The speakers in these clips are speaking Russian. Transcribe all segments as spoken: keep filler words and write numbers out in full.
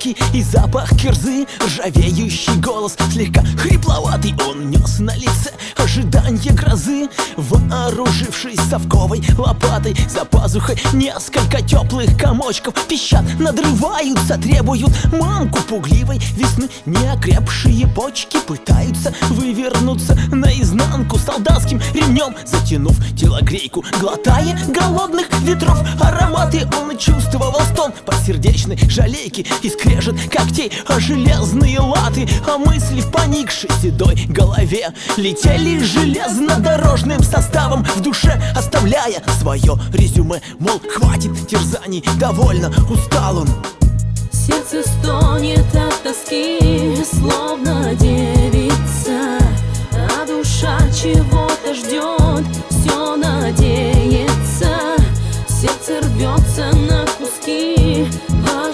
ботинки и запах кирзы. Ржавеющий голос, слегка хрипловатый, он нес на лице ожидание грозы. Вооружившись совковой лопатой, за пазухой несколько теплых комочков пищат, надрываются, требуют мамку пугливой весны. Неокрепшие почки пытаются вывернуться наизнанку солдатским ремнем, затянув телогрейку, глотая голодных ветров ароматы. Он чувствовал стон подсердечной жалейки и скрежет когтей о железные латы, а мысли в поникшей седой голове летели железнодорожным составом в душе, оставляя свое резюме. Мол, хватит терзаний, довольно, устал он. Сердце стонет от тоски, словно девица, а душа чего-то ждет, все надеется. Сердце рвется на куски в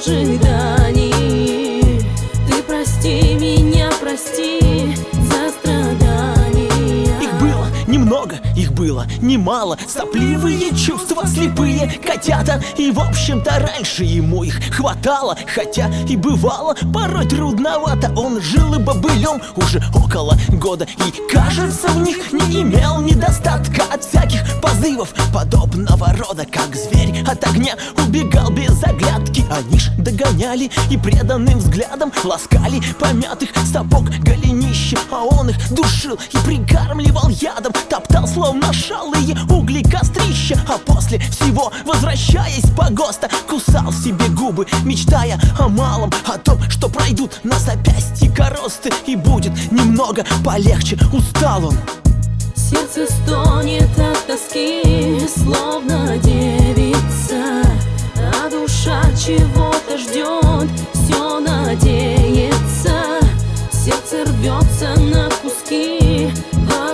ожидании. Ты прости меня, прости за страдания. Их было немного, их было немало, сопливые чувства, слепые котята. И в общем-то раньше ему их хватало, хотя и бывало порой трудновато. Он жил и бобылем уже около года, и кажется в них не имел недостатка от всяких позывов подобного рода. Как зверь от огня убегал без оглядки, они ж догоняли и преданным взглядом ласкали помятых сапог голенища, а он их душил и прикармливал ядом, топтал словно шалые угли кострища, а после всего, возвращаясь по ГОСТа, кусал себе губы, мечтая о малом, о том, что пройдут на запястье коросты и будет немного полегче. Устал он. Сердце стонет от тоски, словно девица, а душа чего-то ждет, все надеется. Сердце рвется на куски в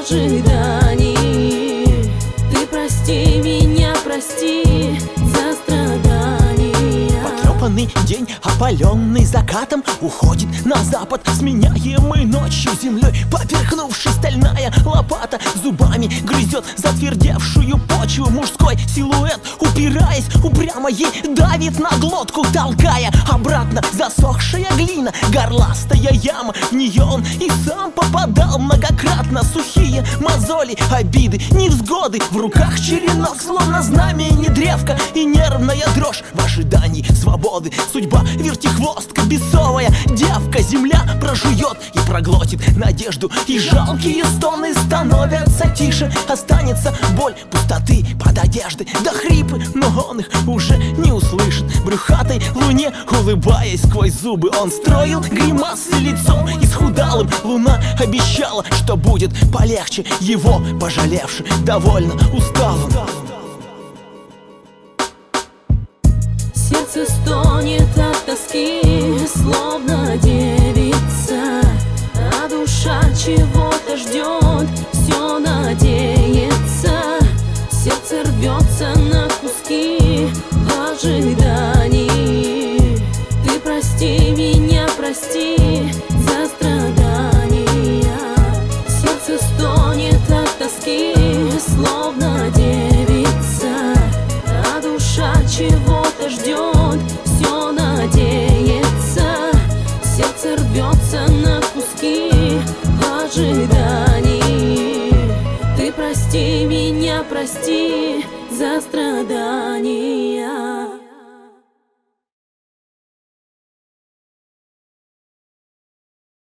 ожидании. Ты прости меня, прости за страдания. Потрепанный день, опаленный закатом, уходит на запад, сменяемый ночью землей. Поперхнувшись, стальная лопата зубами грызет затвердевшую почву. Мужской силуэт, упираясь, упрямо ей давит на глотку, толкая обратно. Засохшая глина, горластая яма, в нее он и сам попадал многократно. Сухие мозоли, обиды, невзгоды, в руках черенок, словно знамени древка, и нервная дрожь в ожидании свободы. Судьба вертихвостка, бесовая девка, земля прожует и проглотит надежду, и жалкие стоны становятся тише. Останется боль пустоты под одеждой, да хрипы, но он их уже не услышит. Брюхатой луне, улыбаясь сквозь зубы, он строил гримасы лицом исхудалым. Луна обещала, что будет полегче, его пожалевши, довольно устал он. Сердце стонет от тоски, словно девица, а душа чего-то ждет, все надеется. Сердце рвется на куски в ожидании. Ты прости меня, прости за страдания. Сердце стонет от тоски, словно девица, а душа чего-то ждет, все надеется. Сердце рвется на куски в ожидании. Ты прости меня, прости за страдания.